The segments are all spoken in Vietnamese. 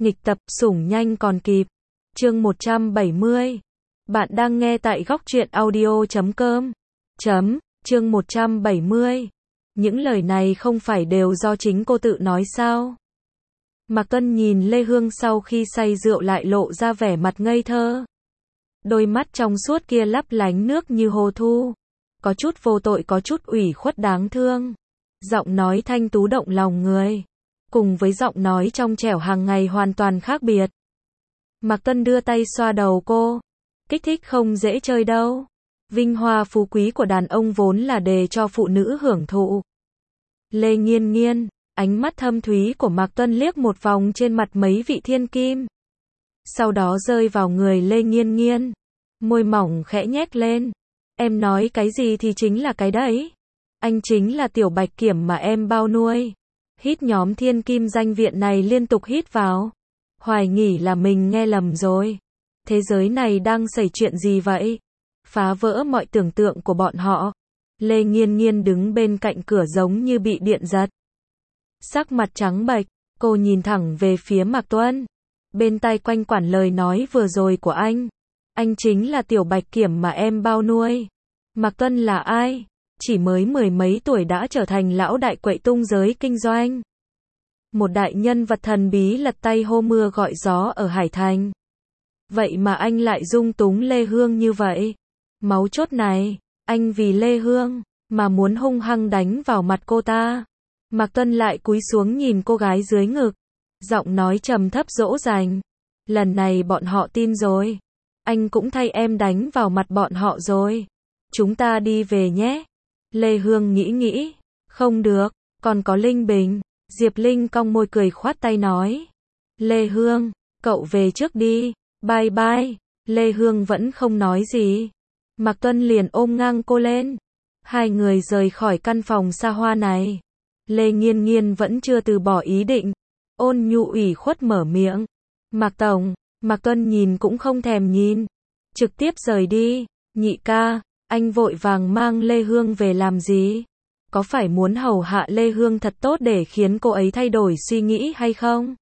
Nghịch tập, sủng nhanh còn kịp. Chương 170. Bạn đang nghe tại góc truyện audio.com. Chương 170. Những lời này không phải đều do chính cô tự nói sao? Mạc Tuân nhìn Lê Hương sau khi say rượu lại lộ ra vẻ mặt ngây thơ. Đôi mắt trong suốt kia lấp lánh nước như hồ thu. Có chút vô tội, có chút ủy khuất đáng thương. Giọng nói thanh tú động lòng người. Cùng với giọng nói trong trẻo hàng ngày hoàn toàn khác biệt. Mạc Tuân đưa tay xoa đầu cô. Kích thích không dễ chơi đâu. Vinh hoa phú quý của đàn ông vốn là để cho phụ nữ hưởng thụ. Lê Nghiên Nghiên, ánh mắt thâm thúy của Mạc Tuân liếc một vòng trên mặt mấy vị thiên kim. Sau đó rơi vào người Lê Nghiên Nghiên. Môi mỏng khẽ nhếch lên. Em nói cái gì thì chính là cái đấy. Anh chính là tiểu bạch kiểm mà em bao nuôi. Hít nhóm thiên kim danh viện này liên tục hít vào. Hoài nghỉ là mình nghe lầm rồi. Thế giới này đang xảy chuyện gì vậy? Phá vỡ mọi tưởng tượng của bọn họ. Lê Nghiên Nghiên đứng bên cạnh cửa giống như bị điện giật. Sắc mặt trắng bệch, cô nhìn thẳng về phía Mạc Tuân. Bên tai quanh quẩn lời nói vừa rồi của anh. Anh chính là tiểu bạch kiểm mà em bao nuôi. Mạc Tuân là ai? Chỉ mới mười mấy tuổi đã trở thành lão đại quậy tung giới kinh doanh. Một đại nhân vật thần bí lật tay hô mưa gọi gió ở Hải Thành. Vậy mà anh lại dung túng Lê Hương như vậy. Máu chốt này, anh vì Lê Hương mà muốn hung hăng đánh vào mặt cô ta. Mạc Tuân lại cúi xuống nhìn cô gái dưới ngực. Giọng nói trầm thấp dỗ dành. Lần này bọn họ tin rồi. Anh cũng thay em đánh vào mặt bọn họ rồi. Chúng ta đi về nhé. Lê Hương nghĩ. Không được, còn có Linh Bình. Diệp Linh cong môi cười khoát tay nói. Lê Hương, cậu về trước đi. Bye bye. Lê Hương vẫn không nói gì. Mạc Tuân liền ôm ngang cô lên. Hai người rời khỏi căn phòng xa hoa này. Lê Nghiên Nghiên vẫn chưa từ bỏ ý định. Ôn nhu ủy khuất mở miệng. Mạc Tổng. Mạc Tuân nhìn cũng không thèm nhìn. Trực tiếp rời đi. Nhị ca, anh vội vàng mang Lê Hương về làm gì? Có phải muốn hầu hạ Lê Hương thật tốt để khiến cô ấy thay đổi suy nghĩ hay không?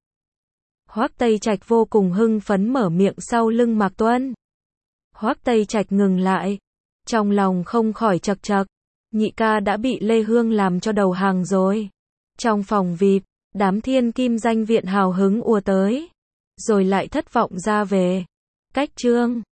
Hoắc Tây Trạch vô cùng hưng phấn mở miệng sau lưng Mạc Tuân. Hoắc Tây Trạch ngừng lại. Trong lòng không khỏi chật chật. Nhị ca đã bị Lê Hương làm cho đầu hàng rồi. Trong phòng VIP, đám thiên kim danh viện hào hứng ùa tới. Rồi lại thất vọng ra về. Cách chương